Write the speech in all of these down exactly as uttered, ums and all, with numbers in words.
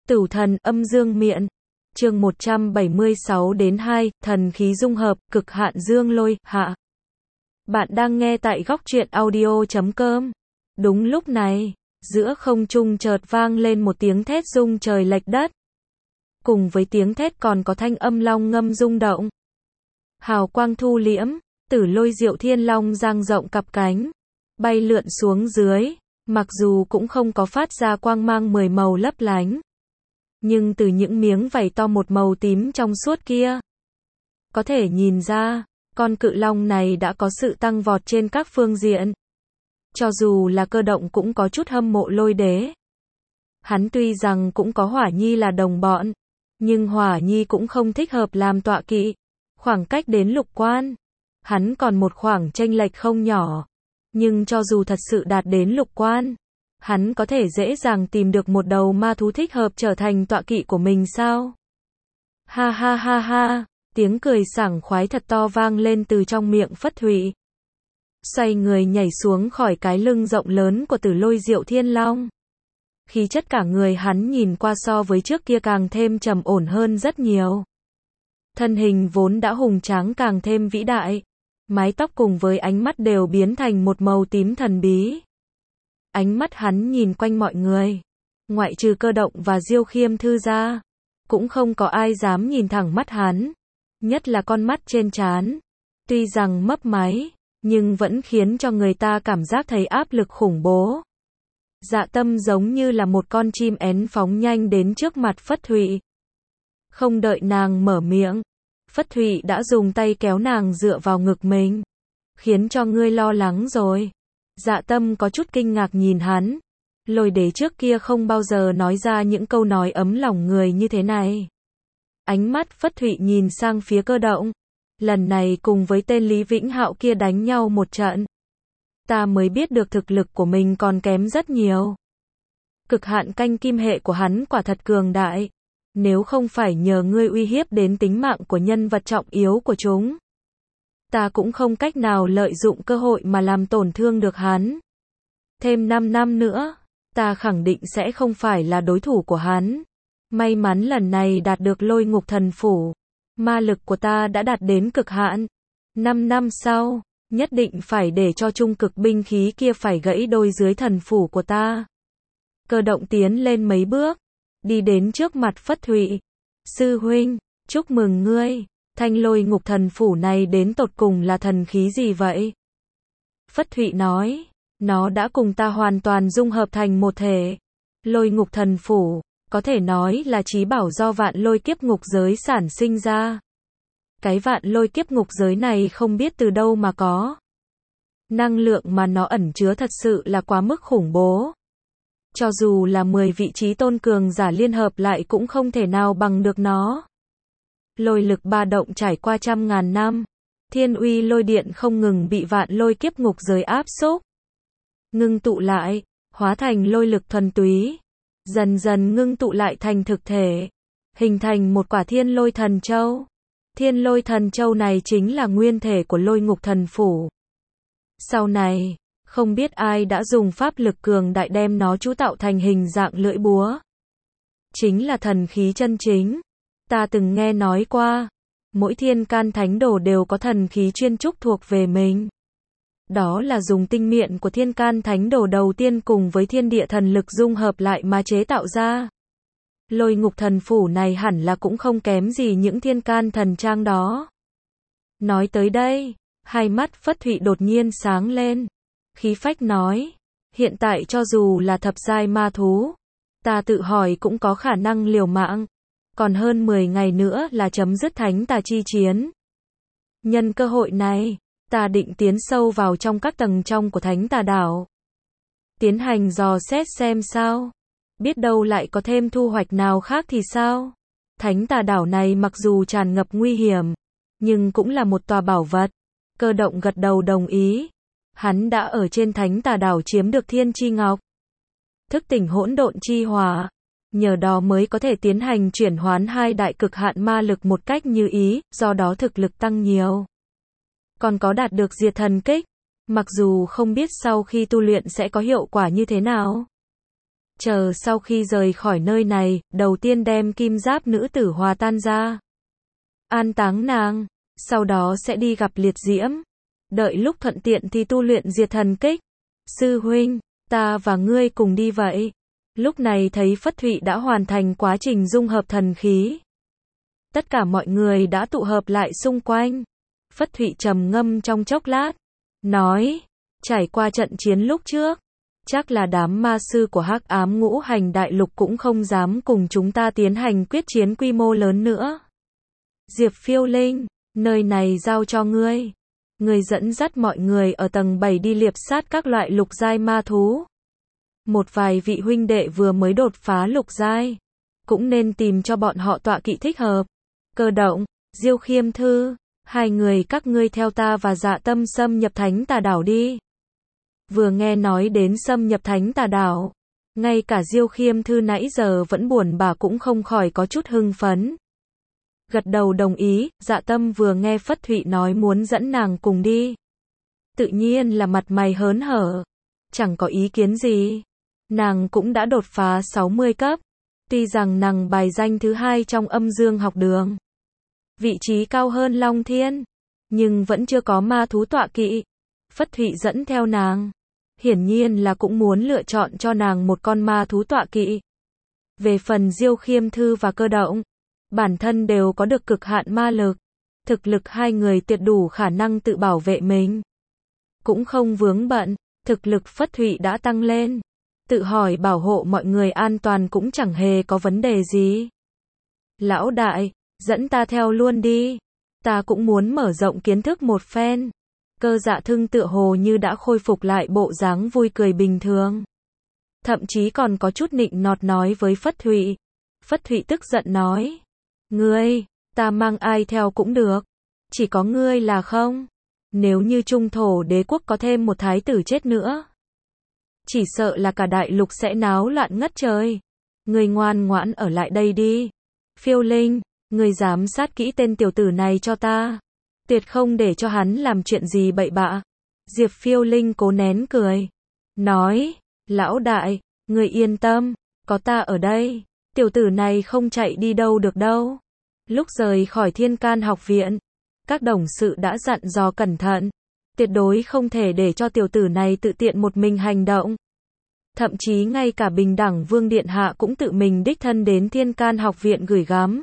Tửu thần, âm dương miện. Chương một trăm bảy mươi sáu đến hai, thần khí dung hợp, cực hạn dương lôi, hạ. Bạn đang nghe tại góc truyện audio chấm com. Đúng lúc này, giữa không trung chợt vang lên một tiếng thét rung trời lệch đất. Cùng với tiếng thét còn có thanh âm long ngâm rung động. Hào quang thu liễm, Tử Lôi Diệu Thiên Long dang rộng cặp cánh, bay lượn xuống dưới, mặc dù cũng không có phát ra quang mang mười màu lấp lánh. Nhưng từ những miếng vảy to một màu tím trong suốt kia, có thể nhìn ra, con cự long này đã có sự tăng vọt trên các phương diện. Cho dù là Cơ Động cũng có chút hâm mộ Lôi Đế. Hắn tuy rằng cũng có Hỏa Nhi là đồng bọn, nhưng Hỏa Nhi cũng không thích hợp làm tọa kỵ. Khoảng cách đến lục quan, hắn còn một khoảng chênh lệch không nhỏ. Nhưng cho dù thật sự đạt đến lục quan, hắn có thể dễ dàng tìm được một đầu ma thú thích hợp trở thành tọa kỵ của mình sao? Ha ha ha ha, tiếng cười sảng khoái thật to vang lên từ trong miệng Phất Thụy. Xoay người nhảy xuống khỏi cái lưng rộng lớn của Tử Lôi Diệu Thiên Long. Khí chất cả người hắn nhìn qua so với trước kia càng thêm trầm ổn hơn rất nhiều. Thân hình vốn đã hùng tráng càng thêm vĩ đại. Mái tóc cùng với ánh mắt đều biến thành một màu tím thần bí. Ánh mắt hắn nhìn quanh mọi người, ngoại trừ Cơ Động và Diêu Khiêm Thư ra, cũng không có ai dám nhìn thẳng mắt hắn. Nhất là con mắt trên trán, tuy rằng mấp máy, nhưng vẫn khiến cho người ta cảm giác thấy áp lực khủng bố. Dạ Tâm giống như là một con chim én phóng nhanh đến trước mặt Phất Thụy. Không đợi nàng mở miệng, Phất Thụy đã dùng tay kéo nàng dựa vào ngực mình. Khiến cho ngươi lo lắng rồi. Dạ Tâm có chút kinh ngạc nhìn hắn. Lôi Đế trước kia không bao giờ nói ra những câu nói ấm lòng người như thế này. Ánh mắt Phất Thụy nhìn sang phía Cơ Động. Lần này cùng với tên Lý Vĩnh Hạo kia đánh nhau một trận, ta mới biết được thực lực của mình còn kém rất nhiều. Cực hạn canh kim hệ của hắn quả thật cường đại. Nếu không phải nhờ ngươi uy hiếp đến tính mạng của nhân vật trọng yếu của chúng, ta cũng không cách nào lợi dụng cơ hội mà làm tổn thương được hắn. Thêm năm năm nữa, ta khẳng định sẽ không phải là đối thủ của hắn. May mắn lần này đạt được Lôi Ngục Thần Phủ, ma lực của ta đã đạt đến cực hạn. Năm năm sau, nhất định phải để cho trung cực binh khí kia phải gãy đôi dưới thần phủ của ta. Cơ Động tiến lên mấy bước, đi đến trước mặt Phất Thụy. Sư huynh, chúc mừng ngươi. Thanh Lôi Ngục Thần Phủ này đến tột cùng là thần khí gì vậy? Phất Thụy nói, nó đã cùng ta hoàn toàn dung hợp thành một thể. Lôi Ngục Thần Phủ, có thể nói là chí bảo do vạn lôi kiếp ngục giới sản sinh ra. Cái vạn lôi kiếp ngục giới này không biết từ đâu mà có. Năng lượng mà nó ẩn chứa thật sự là quá mức khủng bố. Cho dù là mười vị trí tôn cường giả liên hợp lại cũng không thể nào bằng được nó. Lôi lực ba động trải qua trăm ngàn năm. Thiên uy lôi điện không ngừng bị vạn lôi kiếp ngục giới áp xúc. Ngưng tụ lại, hóa thành lôi lực thuần túy. Dần dần ngưng tụ lại thành thực thể. Hình thành một quả thiên lôi thần châu. Thiên lôi thần châu này chính là nguyên thể của Lôi Ngục Thần Phủ. Sau này, không biết ai đã dùng pháp lực cường đại đem nó chú tạo thành hình dạng lưỡi búa. Chính là thần khí chân chính. Ta từng nghe nói qua, mỗi thiên can thánh đồ đều có thần khí chuyên trúc thuộc về mình. Đó là dùng tinh miện của thiên can thánh đồ đầu tiên cùng với thiên địa thần lực dung hợp lại mà chế tạo ra. Lôi Ngục Thần Phủ này hẳn là cũng không kém gì những thiên can thần trang đó. Nói tới đây, hai mắt Phất Thụy đột nhiên sáng lên. Khí phách nói, hiện tại cho dù là thập giai ma thú, ta tự hỏi cũng có khả năng liều mạng. Còn hơn mười ngày nữa là chấm dứt thánh tà chi chiến. Nhân cơ hội này, ta định tiến sâu vào trong các tầng trong của thánh tà đảo. Tiến hành dò xét xem sao. Biết đâu lại có thêm thu hoạch nào khác thì sao? Thánh tà đảo này mặc dù tràn ngập nguy hiểm, nhưng cũng là một tòa bảo vật. Cơ Động gật đầu đồng ý. Hắn đã ở trên thánh tà đảo chiếm được thiên chi ngọc. Thức tỉnh hỗn độn chi hỏa. Nhờ đó mới có thể tiến hành chuyển hoán hai đại cực hạn ma lực một cách như ý, do đó thực lực tăng nhiều. Còn có đạt được diệt thần kích. Mặc dù không biết sau khi tu luyện sẽ có hiệu quả như thế nào. chờ sau khi rời khỏi nơi này, đầu tiên đem kim giáp nữ tử hòa tan ra, an táng nàng, sau đó sẽ đi gặp liệt diễm, đợi lúc thuận tiện thì tu luyện diệt thần kích. Sư huynh, ta và ngươi cùng đi vậy. Lúc này thấy Phất Thụy đã hoàn thành quá trình dung hợp thần khí. Tất cả mọi người đã tụ hợp lại xung quanh. Phất Thụy trầm ngâm trong chốc lát, nói, trải qua trận chiến lúc trước, chắc là đám ma sư của Hắc Ám Ngũ Hành Đại Lục cũng không dám cùng chúng ta tiến hành quyết chiến quy mô lớn nữa. Diệp Phiêu Linh, nơi này giao cho ngươi. Ngươi dẫn dắt mọi người ở tầng bảy đi liệp sát các loại lục giai ma thú. Một vài vị huynh đệ vừa mới đột phá lục giai, cũng nên tìm cho bọn họ tọa kỵ thích hợp. Cơ Động, Diêu Khiêm Thư, hai người các ngươi theo ta và Dạ Tâm xâm nhập Thánh Tà Đảo đi. Vừa nghe nói đến xâm nhập Thánh Tà Đảo, ngay cả Diêu Khiêm Thư nãy giờ vẫn buồn bã cũng không khỏi có chút hưng phấn. Gật đầu đồng ý. Dạ Tâm vừa nghe Phất Thụy nói muốn dẫn nàng cùng đi, tự nhiên là mặt mày hớn hở, chẳng có ý kiến gì. Nàng cũng đã đột phá sáu mươi cấp, tuy rằng nàng bài danh thứ hai trong âm dương học đường, vị trí cao hơn Long Thiên, nhưng vẫn chưa có ma thú tọa kỵ. Phất Thụy dẫn theo nàng, hiển nhiên là cũng muốn lựa chọn cho nàng một con ma thú tọa kỵ. Về phần Diêu Khiêm Thư và Cơ Động, bản thân đều có được cực hạn ma lực, thực lực hai người tuyệt đủ khả năng tự bảo vệ mình, cũng không vướng bận. Thực lực Phất Thụy đã tăng lên, tự hỏi bảo hộ mọi người an toàn cũng chẳng hề có vấn đề gì. Lão đại, dẫn ta theo luôn đi, ta cũng muốn mở rộng kiến thức một phen. Cơ Dạ Thương tựa hồ như đã khôi phục lại bộ dáng vui cười bình thường, thậm chí còn có chút nịnh nọt nói với Phất Thụy. Phất Thụy tức giận nói, ngươi, ta mang ai theo cũng được, chỉ có ngươi là không. Nếu như Trung Thổ Đế quốc có thêm một thái tử chết nữa, chỉ sợ là cả đại lục sẽ náo loạn ngất trời. Ngươi ngoan ngoãn ở lại đây đi. Phiêu Linh, ngươi giám sát kỹ tên tiểu tử này cho ta, tuyệt không để cho hắn làm chuyện gì bậy bạ. Diệp Phiêu Linh cố nén cười, nói, lão đại, ngươi yên tâm, có ta ở đây, tiểu tử này không chạy đi đâu được đâu. Lúc rời khỏi Thiên Can học viện, các đồng sự đã dặn dò cẩn thận, tuyệt đối không thể để cho tiểu tử này tự tiện một mình hành động. Thậm chí ngay cả Bình Đẳng Vương Điện Hạ cũng tự mình đích thân đến Thiên Can học viện gửi gắm.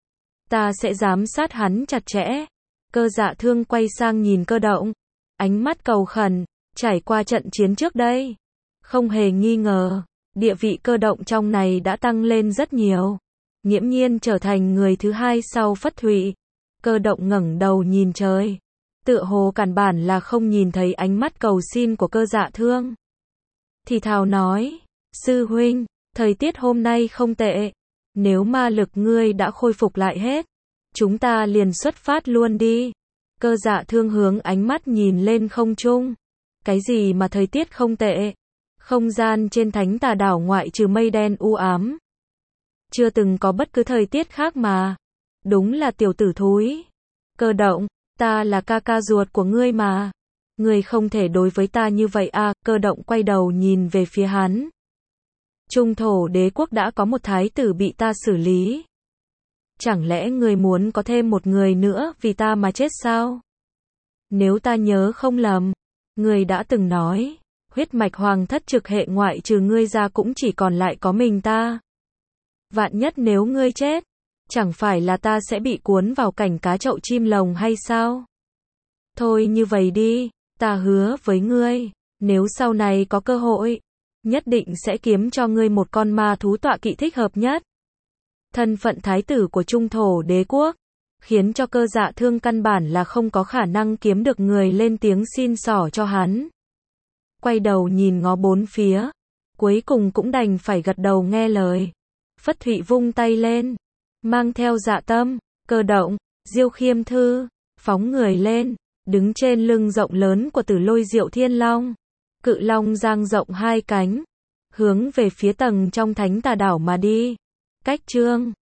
Ta sẽ giám sát hắn chặt chẽ. Cơ Dạ Thương quay sang nhìn Cơ Động, ánh mắt cầu khẩn. Trải qua trận chiến trước đây, không hề nghi ngờ, địa vị Cơ Động trong này đã tăng lên rất nhiều, nghiễm nhiên trở thành người thứ hai sau Phất Thụy. Cơ Động ngẩng đầu nhìn trời, tựa hồ căn bản là không nhìn thấy ánh mắt cầu xin của Cơ Dạ Thương. Thì thào nói, sư huynh, thời tiết hôm nay không tệ, nếu ma lực ngươi đã khôi phục lại hết, chúng ta liền xuất phát luôn đi. Cơ Dạ Thương hướng ánh mắt nhìn lên không trung. Cái gì mà thời tiết không tệ? Không gian trên Thánh Tà Đảo ngoại trừ mây đen u ám, chưa từng có bất cứ thời tiết khác mà. Đúng là tiểu tử thúi. Cơ Động, ta là ca ca ruột của ngươi mà. Ngươi không thể đối với ta như vậy à. Cơ Động quay đầu nhìn về phía hắn. Trung Thổ Đế quốc đã có một thái tử bị ta xử lý. Chẳng lẽ ngươi muốn có thêm một người nữa vì ta mà chết sao? Nếu ta nhớ không lầm, ngươi đã từng nói, huyết mạch hoàng thất trực hệ ngoại trừ ngươi ra cũng chỉ còn lại có mình ta. Vạn nhất nếu ngươi chết, chẳng phải là ta sẽ bị cuốn vào cảnh cá chậu chim lồng hay sao? Thôi như vậy đi, ta hứa với ngươi, nếu sau này có cơ hội, nhất định sẽ kiếm cho ngươi một con ma thú tọa kỵ thích hợp nhất. Thân phận thái tử của Trung Thổ Đế quốc, khiến cho Cơ Dạ Thương căn bản là không có khả năng kiếm được người lên tiếng xin xỏ cho hắn. Quay đầu nhìn ngó bốn phía, cuối cùng cũng đành phải gật đầu nghe lời. Phất Thụy vung tay lên, mang theo Dạ Tâm, Cơ Động, Diêu Khiêm Thư, phóng người lên, đứng trên lưng rộng lớn của Tử Lôi Diệu Thiên Long. Cự long dang rộng hai cánh, hướng về phía tầng trong Thánh Tà Đảo mà đi. Cách chương